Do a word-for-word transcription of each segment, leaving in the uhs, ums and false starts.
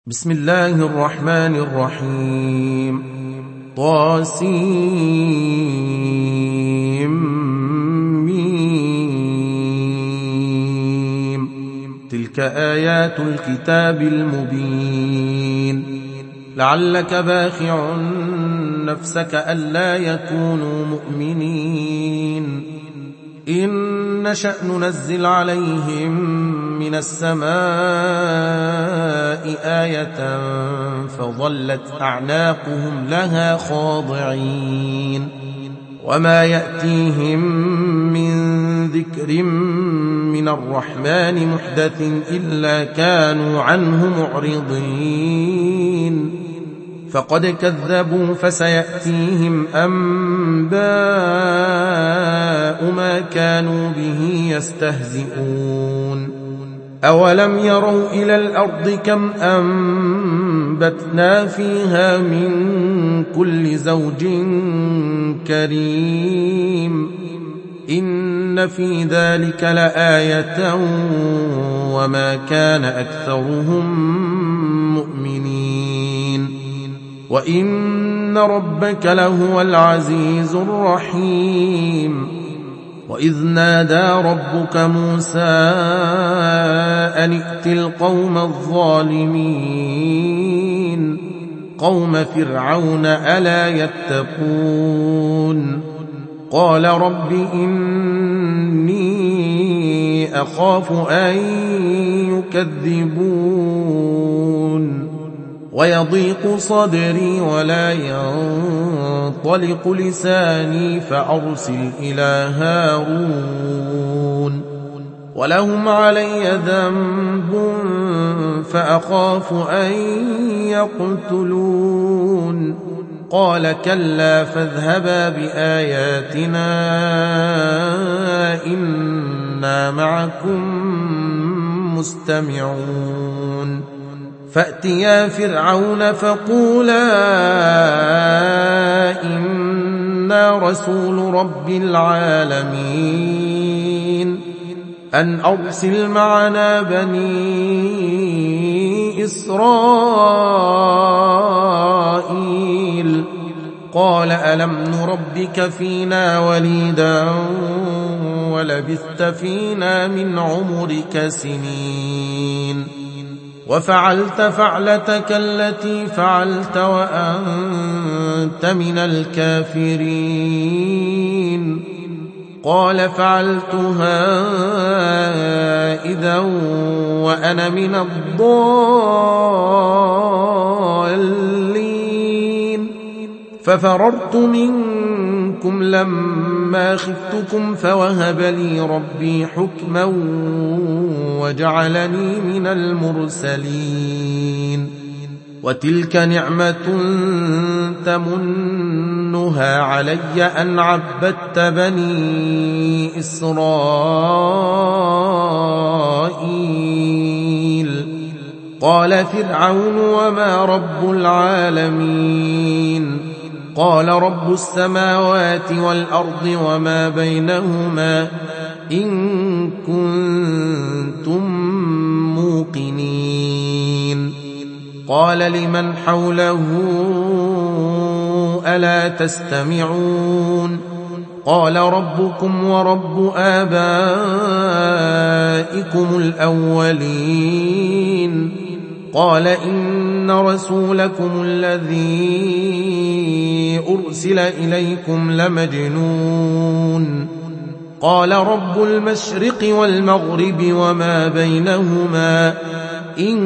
بسم الله الرحمن الرحيم. طاسيم. تلك آيات الكتاب المبين. لعلك باخع نفسك ألا يكونوا مؤمنين إن نشأ ننزل عليهم من السماء آية فظلت أعناقهم لها خاضعين وما يأتيهم من ذكر من الرحمن محدث إلا كانوا عنه معرضين فقد كذبوا فسيأتيهم أنباء ما كانوا به يستهزئون أولم يروا إلى الأرض كم أنبتنا فيها من كل زوج كريم إن في ذلك لآية وما كان أكثرهم مؤمنين وإن ربك لهو العزيز الرحيم. وإذ نادى ربك موسى أن ائت القوم الظالمين قوم فرعون ألا يتقون قال رب إني أخاف أن يكذبون ويضيق صدري ولا ينطلق لساني فأرسل إلى هارون ولهم علي ذنب فأخاف أن يقتلون قال كلا فاذهبا بآياتنا إنا معكم مستمعون فأتيا فرعون فقولا إنا رسول رب العالمين أن أرسل معنا بني إسرائيل قال ألم نربك فينا وليدا ولبثت فينا من عمرك سنين وفعلت فعلتك التي فعلت وأنت من الكافرين قال فعلتها إذا وأنا من الضالين ففررت منكم لما خفتكم فوهب لي ربي حكما وجعلني من المرسلين وتلك نعمة تمنها علي أن عبدت بني إسرائيل قال فرعون وما رب العالمين قال رب السماوات والأرض وما بينهما إن كنتم موقنين قال لمن حوله ألا تستمعون قال ربكم ورب آبائكم الأولين قال إن رسولكم الذي أرسل إليكم لمجنون قال رب المشرق والمغرب وما بينهما إن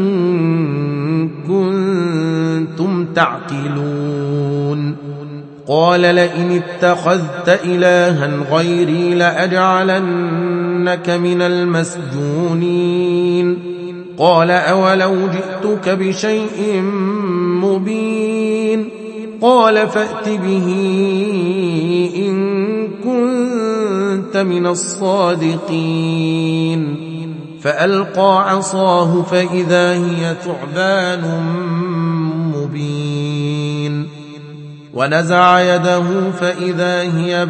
كنتم تعقلون قال لئن اتخذت إلها غيري لأجعلنك من المسجونين قال أولو جئتك بشيء مبين قال فأت به إن كنت من الصادقين فألقى عصاه فإذا هي ثعبان مبين ونزع يده فإذا هي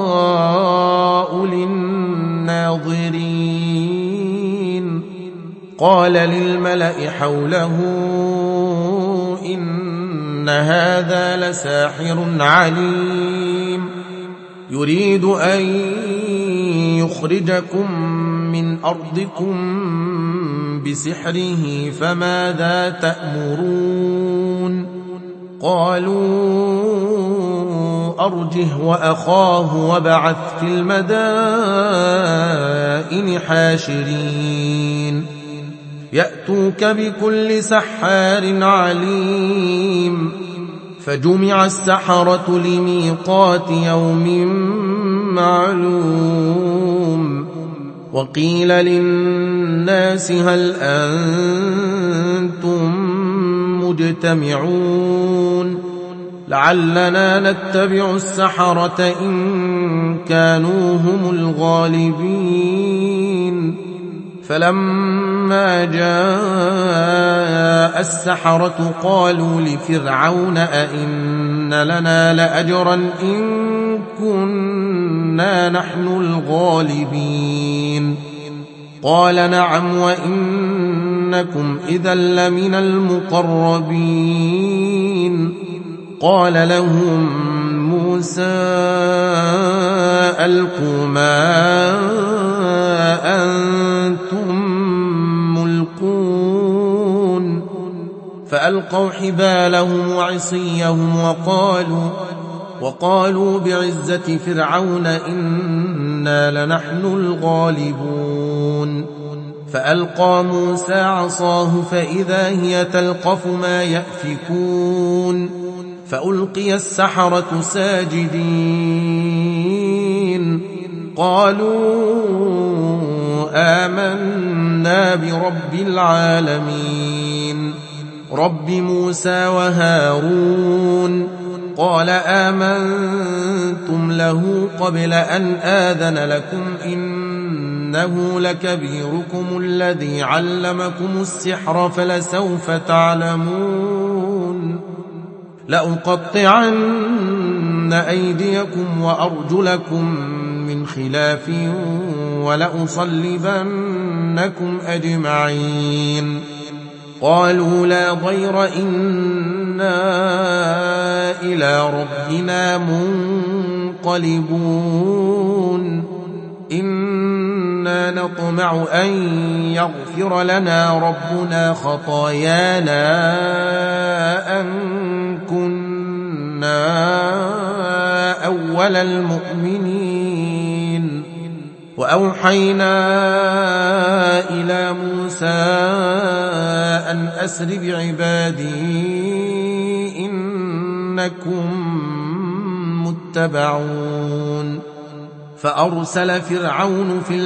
بيضاء للناظرين قال للملأ حوله إن هذا لساحر عليم يريد أن يخرجكم من أرضكم بسحره فماذا تأمرون قالوا أرجه وأخاه وابعث في المدائن حاشرين يأتوك بكل سحار عليم فجمع السحرة لميقات يوم معلوم وقيل للناس هل أنتم مجتمعون لعلنا نتبع السحرة إن كانوا هم الغالبين فلما جاء السحرة قالوا لفرعون أئن لنا لأجرا إن كنا نحن الغالبين قال نعم وإنكم إذا لمن المقربين قال لهم موسى ألقوا ما أنتم ملقون فألقوا حبالهم وعصيهم وقالوا وقالوا بعزة فرعون إنا لنحن الغالبون فألقى موسى عصاه فإذا هي تلقف ما يأفكون فألقي السحرة ساجدين قالوا آمنا برب العالمين رب موسى وهارون قال آمنتم له قبل أن آذن لكم إنه لكبيركم الذي علمكم السحر فلسوف تعلمون لأقطعن أيديكم وأرجلكم من خلاف ولأصلبنكم أجمعين قالوا لا ضير إنا إلى ربنا منقلبون إنا نطمع أن يغفر لنا ربنا خطايانا أن كنا أول المؤمنين وأوحينا إلى موسى أن أسر بعبادي إنكم متبعون فأرسل فرعون في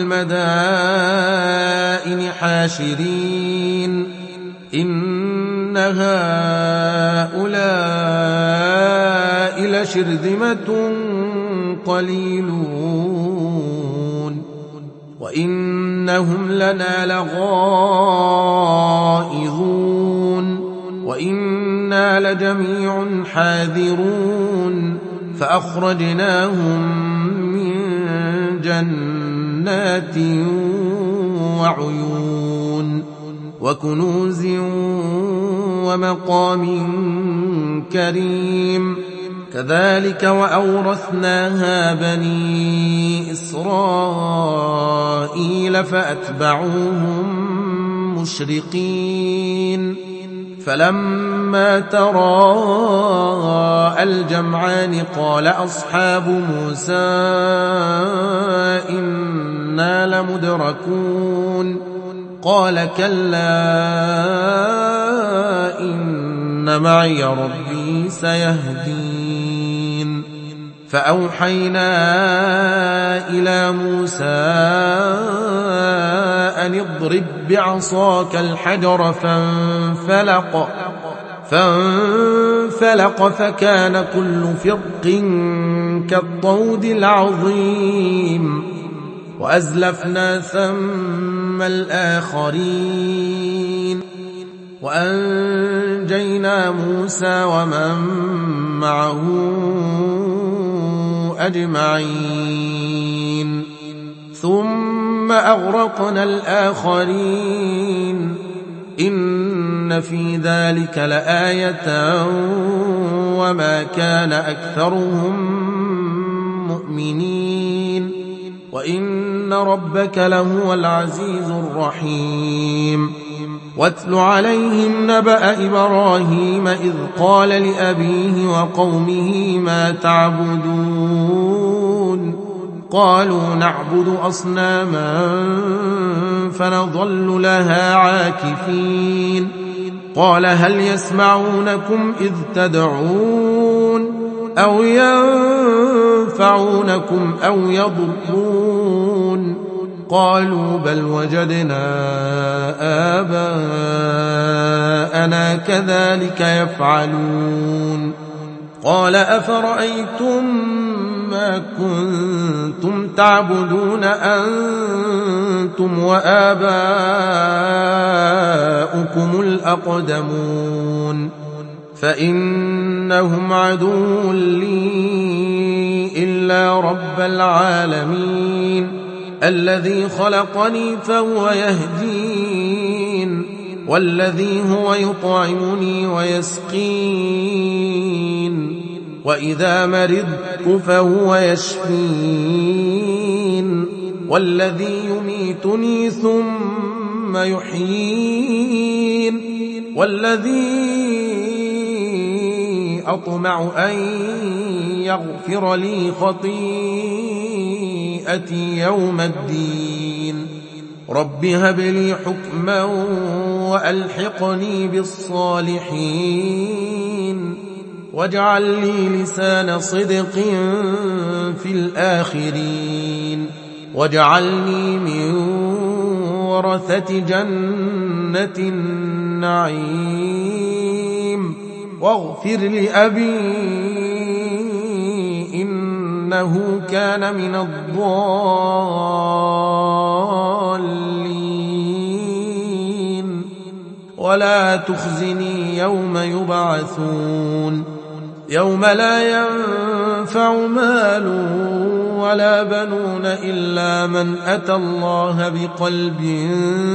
المدائن حاشرين إن هؤلاء لشرذمة قليلون وإنهم لنا لغائظون وإنا لجميع حاذرون فأخرجناهم من جنات وعيون وكنوز ومقام كريم كذلك وأورثناها بني إسرائيل فأتبعوهم مشرقين فلما تراءى الجمعان قال أصحاب موسى إنا لمدركون قال كلا إن معي ربي سيهدين فأوحينا إلى موسى أن اضرب بعصاك الحجر فانفلق فانفلق فكان كل فرق كالطود العظيم وأزلفنا ثم الآخرين وأنجينا موسى ومن معه أجمعين ثم ثم أغرقنا الآخرين إن في ذلك لآية وما كان أكثرهم مؤمنين وإن ربك لهو العزيز الرحيم واتل عليهم نبأ إبراهيم إذ قال لأبيه وقومه ما تعبدون قالوا نعبد أصناما فنظل لها عاكفين قال هل يسمعونكم إذ تدعون أو ينفعونكم أو يضرون قالوا بل وجدنا آباءنا كذلك يفعلون قال أفرأيتم ما كنتم تعبدون أنتم وآباؤكم الأقدمون فإنهم عدو لي إلا رب العالمين الذي خلقني فهو يهدين والذي هو يطعمني ويسقين وإذا مرضت فهو يشفين والذي يميتني ثم يحيين والذي أطمع أن يغفر لي خطيئتي يوم الدين رب هب لي حكما وألحقني بالصالحين واجعل لي لسان صدق في الآخرين واجعلني من ورثة جنة النعيم واغفر لأبي إنه كان من الضالين ولا تخزني يوم يبعثون يوم لا ينفع مال ولا بنون إلا من أتى الله بقلب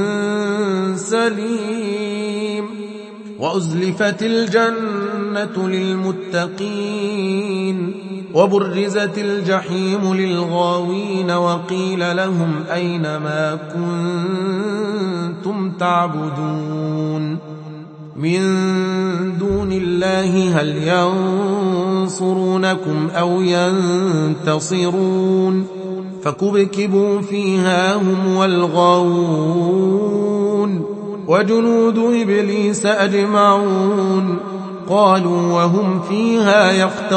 سليم وأزلفت الجنة للمتقين وبرزت الجحيم للغاوين وقيل لهم أين ما كنتم تعبدون من دون الله هل ينصرونكم أو ينتصرون فكبكبوا فيها هم والغاوون وجنود إبليس أجمعون قالوا وهم فيها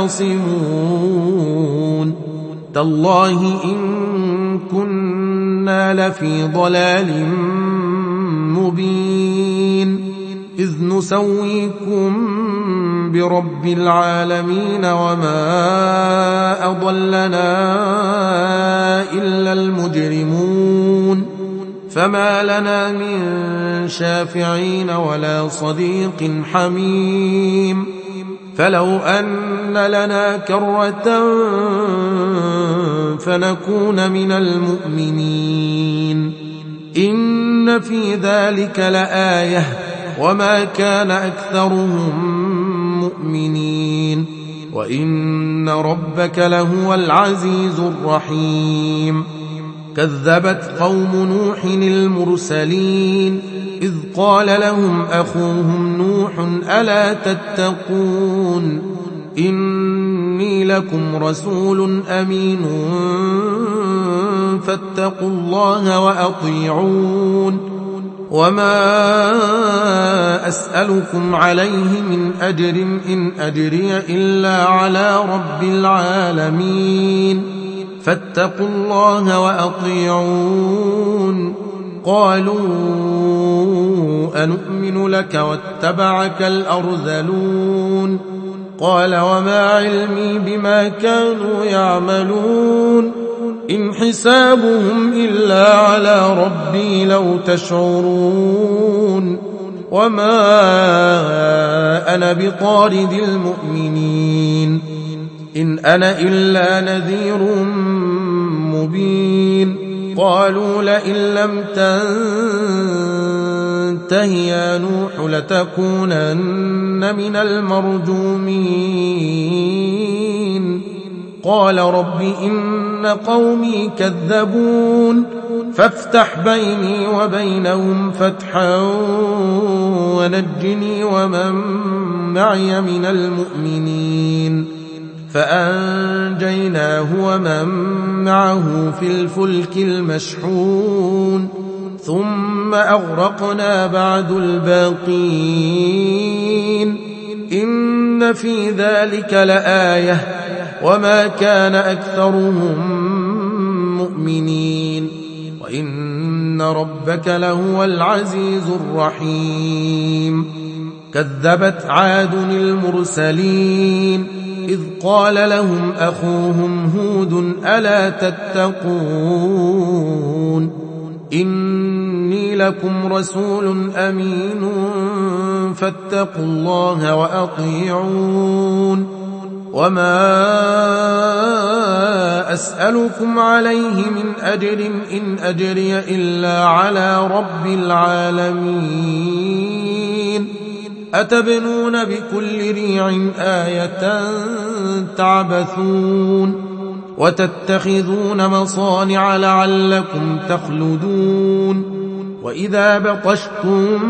يختصمون تالله إن كنا لفي ضلال مبين إذ نسويكم برب العالمين وما أضلنا إلا المجرمون فما لنا من شافعين ولا صديق حميم فلو أن لنا كرة فنكون من المؤمنين إن في ذلك لآية وما كان أكثرهم مؤمنين وإن ربك لهو العزيز الرحيم كذبت قوم نوح المرسلين إذ قال لهم أخوهم نوح ألا تتقون إني لكم رسول أمين فاتقوا الله وأطيعون وما أسألكم عليه من أجر إن أجري إلا على رب العالمين فاتقوا الله وأطيعون قالوا أنؤمن لك واتبعك الأرذلون قال وما علمي بما كانوا يعملون إن حسابهم إلا على ربي لو تشعرون وما أنا بطارد المؤمنين إن أنا إلا نذير مبين قالوا لئن لم تنته يا نوح لتكونن من المرجومين قال رب إن قومي كذبون فافتح بيني وبينهم فتحا ونجني ومن معي من المؤمنين فأنجيناه ومن معه في الفلك المشحون ثم أغرقنا بعد الباقين إن في ذلك لآية وما كان أكثرهم مؤمنين وإن ربك لهو العزيز الرحيم كذبت عاد المرسلين إذ قال لهم أخوهم هود ألا تتقون إني لكم رسول أمين فاتقوا الله وأطيعون وما أسألكم عليه من أجر إن أجري إلا على رب العالمين أتبنون بكل ريع آية تعبثون وتتخذون مصانع لعلكم تخلدون وإذا بطشتم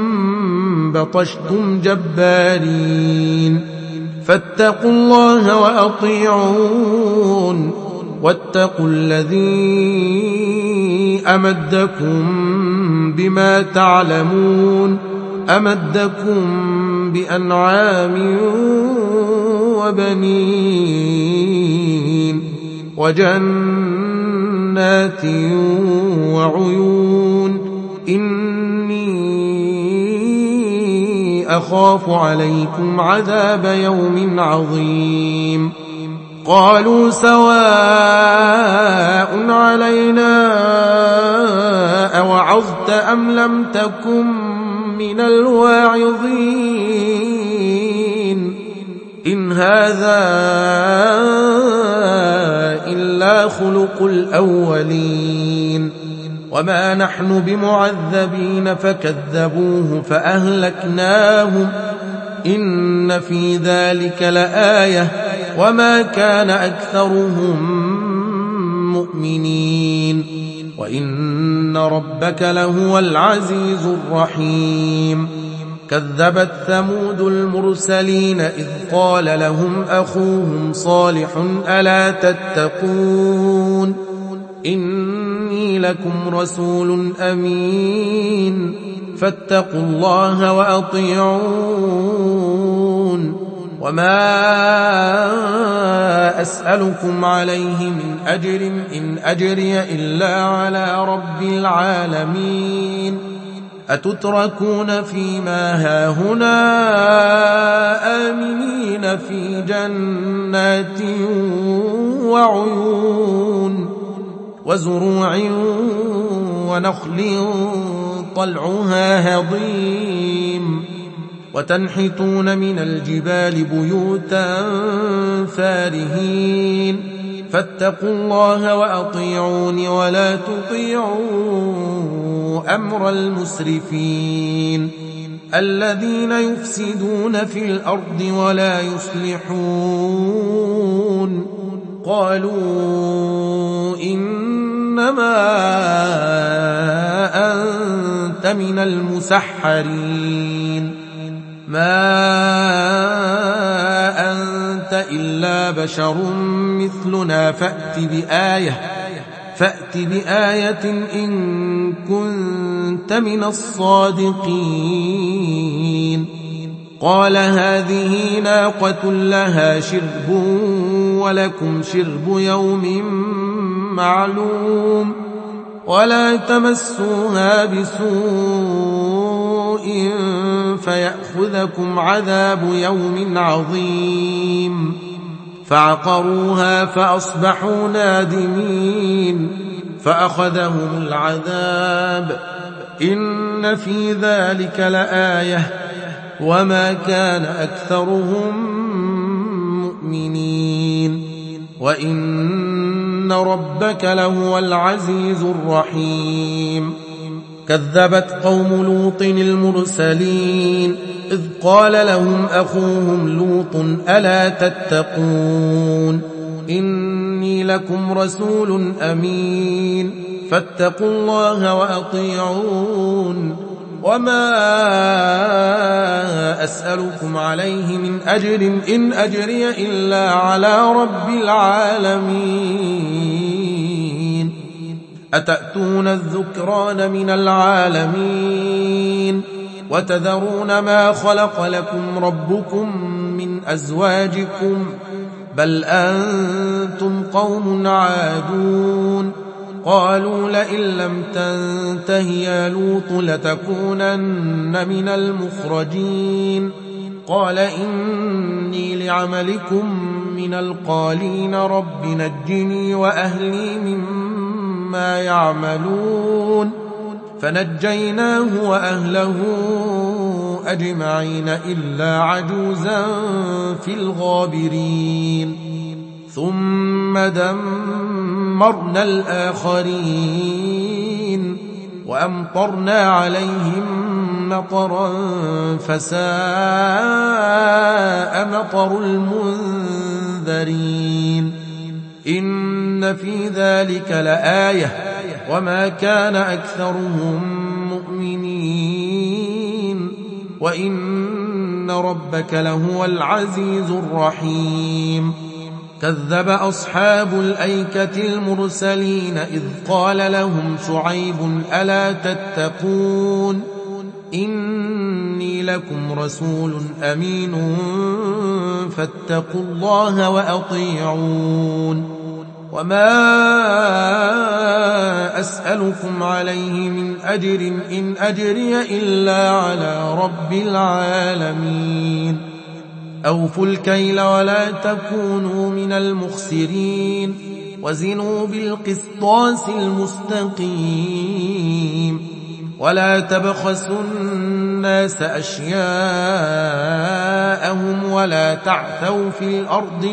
بطشتم جبارين فاتقوا الله وأطيعون واتقوا الذي أمدكم بما تعلمون أمدكم بأنعام وبنين وجنات وعيون إني أخاف عليكم عذاب يوم عظيم قالوا سواء علينا أوعظت أم لم تكن من الواعظين إن هذا إلا خلق الأولين وما نحن بمعذبين فكذبوه فأهلكناهم إن في ذلك لآية وما كان أكثرهم مؤمنين وإن ربك لهو العزيز الرحيم كذبت ثمود المرسلين إذ قال لهم أخوهم صالح ألا تتقون إني لكم رسول أمين فاتقوا الله وأطيعون وما أسألكم عليه من أجر إن أجري إلا على رب العالمين أتتركون فيما هاهنا آمنين في جنات وعيون وزروع ونخل طلعها هضيم وتنحتون من الجبال بيوتا فارهين فاتقوا الله وأطيعون ولا تطيعوا أمر المسرفين الذين يفسدون في الأرض ولا يصلحون قالوا إنما أنت من المسحرين ما أنت إلا بشر مثلنا فأت بآية فأت بآية إن كنت من الصادقين قال هذه ناقة لها شرب ولكم شرب يوم معلوم ولا تمسوها بسوء فيأخذكم عذاب يوم عظيم فعقروها فأصبحوا نادمين فأخذهم العذاب إن في ذلك لآية وما كان أكثرهم مؤمنين وإن وإن ربك لهو العزيز الرحيم كذبت قوم لوط المرسلين إذ قال لهم أخوهم لوط ألا تتقون إني لكم رسول أمين فاتقوا الله وأطيعون وما أسألكم عليه من أجر إن أجري إلا على رب العالمين أتأتون الذكران من العالمين وتذرون ما خلق لكم ربكم من أزواجكم بل أنتم قوم عادون قالوا لئن لم تنته يا لوط لتكونن من المخرجين قال إني لعملكم من القالين رب نجني وأهلي مما يعملون فنجيناه وأهله أجمعين إلا عجوزا في الغابرين ثم دمرنا الآخرين وأمطرنا عليهم مطرا فساء مطر المنذرين إن في ذلك لآية وما كان أكثرهم مؤمنين وإن ربك لهو العزيز الرحيم كذب أصحاب الأيكة المرسلين إذ قال لهم شعيب ألا تتقون إني لكم رسول أمين فاتقوا الله وأطيعون وما أسألكم عليه من أجر إن أجري إلا على رب العالمين أوفوا الكيل ولا تكونوا من المخسرين وزنوا بالقسطاس المستقيم ولا تبخسوا الناس أشياءهم ولا تعثوا في الأرض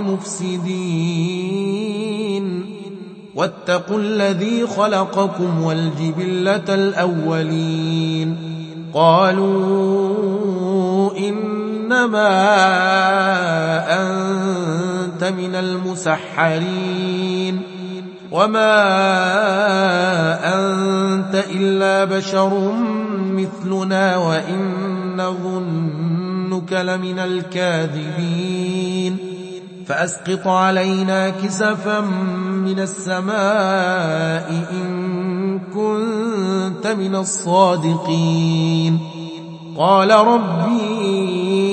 مفسدين واتقوا الذي خلقكم والجبلة الأولين قالوا إنما أنت من المسحرين وما أنت إلا بشر مثلنا وإن نظنك لمن الكاذبين فأسقط علينا كسفا من السماء إن كنت من الصادقين قال ربي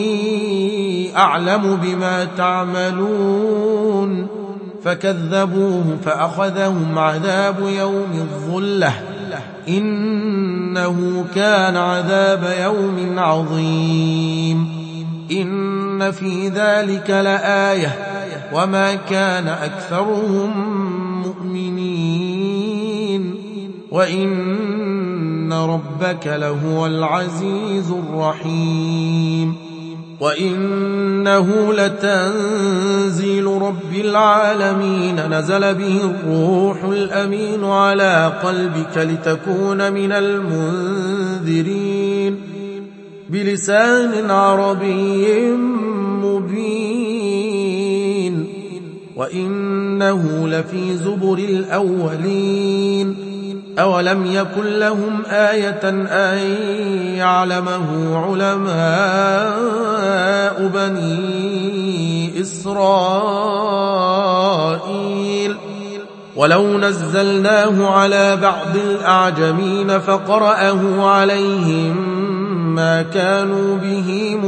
أعلم بما تعملون فكذبوه فأخذهم عذاب يوم الظلة إنه كان عذاب يوم عظيم إن في ذلك لآية وما كان أكثرهم مؤمنين وإن ربك لهو العزيز الرحيم وإنه لتنزيل رب العالمين نزل به الروح الأمين على قلبك لتكون من المنذرين بلسان عربي مبين وإنه لفي زبر الأولين أولم يكن لهم آية أن يعلمه علماء بني إسرائيل ولو نزلناه على بعض الأعجمين فقرأه عليهم ما كانوا به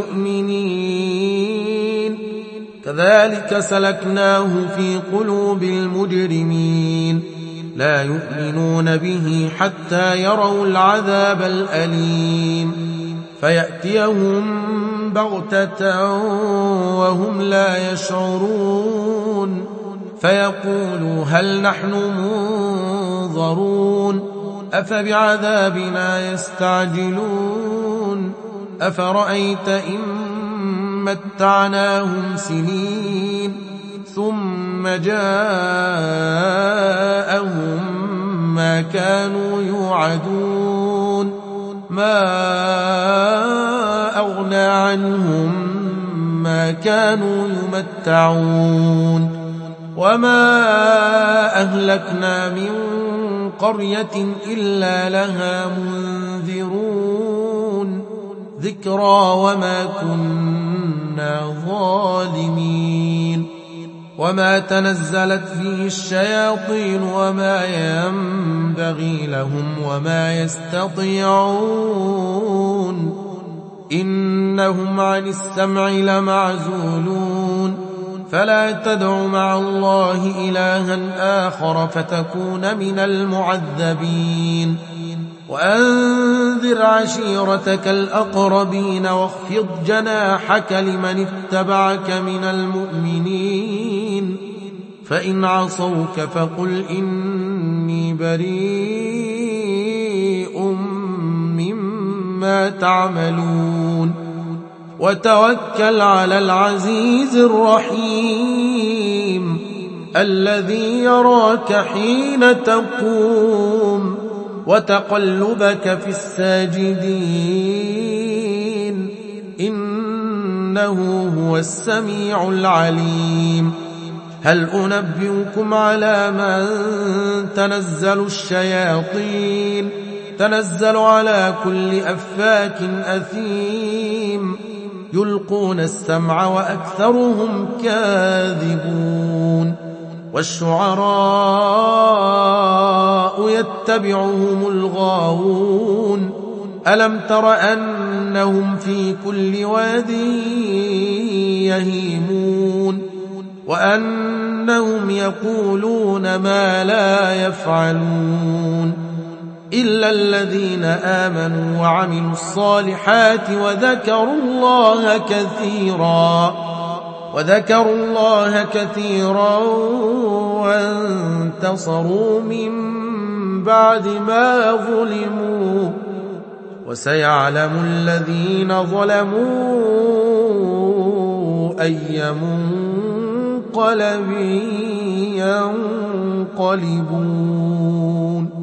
مؤمنين كذلك سلكناه في قلوب المجرمين لا يؤمنون به حتى يروا العذاب الأليم فيأتيهم بغتة وهم لا يشعرون فيقولوا هل نحن منظرون أفبعذابنا يستعجلون أفرأيت إن متعناهم سنين ثم جاءهم ما كانوا يوعدون ما أغنى عنهم ما كانوا يمتعون وما أهلكنا من قرية إلا لها منذرون ذكرى وما كنا ظالمين وما تنزلت فيه الشياطين وما ينبغي لهم وما يستطيعون إنهم عن السمع لمعزولون فلا تدع مع الله إلها آخر فتكون من المعذبين وأنذر عشيرتك الأقربين واخفض جناحك لمن اتبعك من المؤمنين فإن عصوك فقل إني بريء مما تعملون وتوكل على العزيز الرحيم الذي يراك حين تقوم وتقلبك في الساجدين إنه هو السميع العليم هل أنبئكم على من تنزل الشياطين تنزل على كل أفاك أثيم يلقون السمع وأكثرهم كاذبون والشعراء يتبعهم الغاوون ألم تر أنهم في كل واد يهيمون وأنهم يقولون ما لا يفعلون إلا الذين آمنوا وعملوا الصالحات وذكروا الله كثيرا وذكروا الله كثيرا وانتصروا من بعد ما ظلموا وسيعلم الذين ظلموا أي منقلب ينقلبون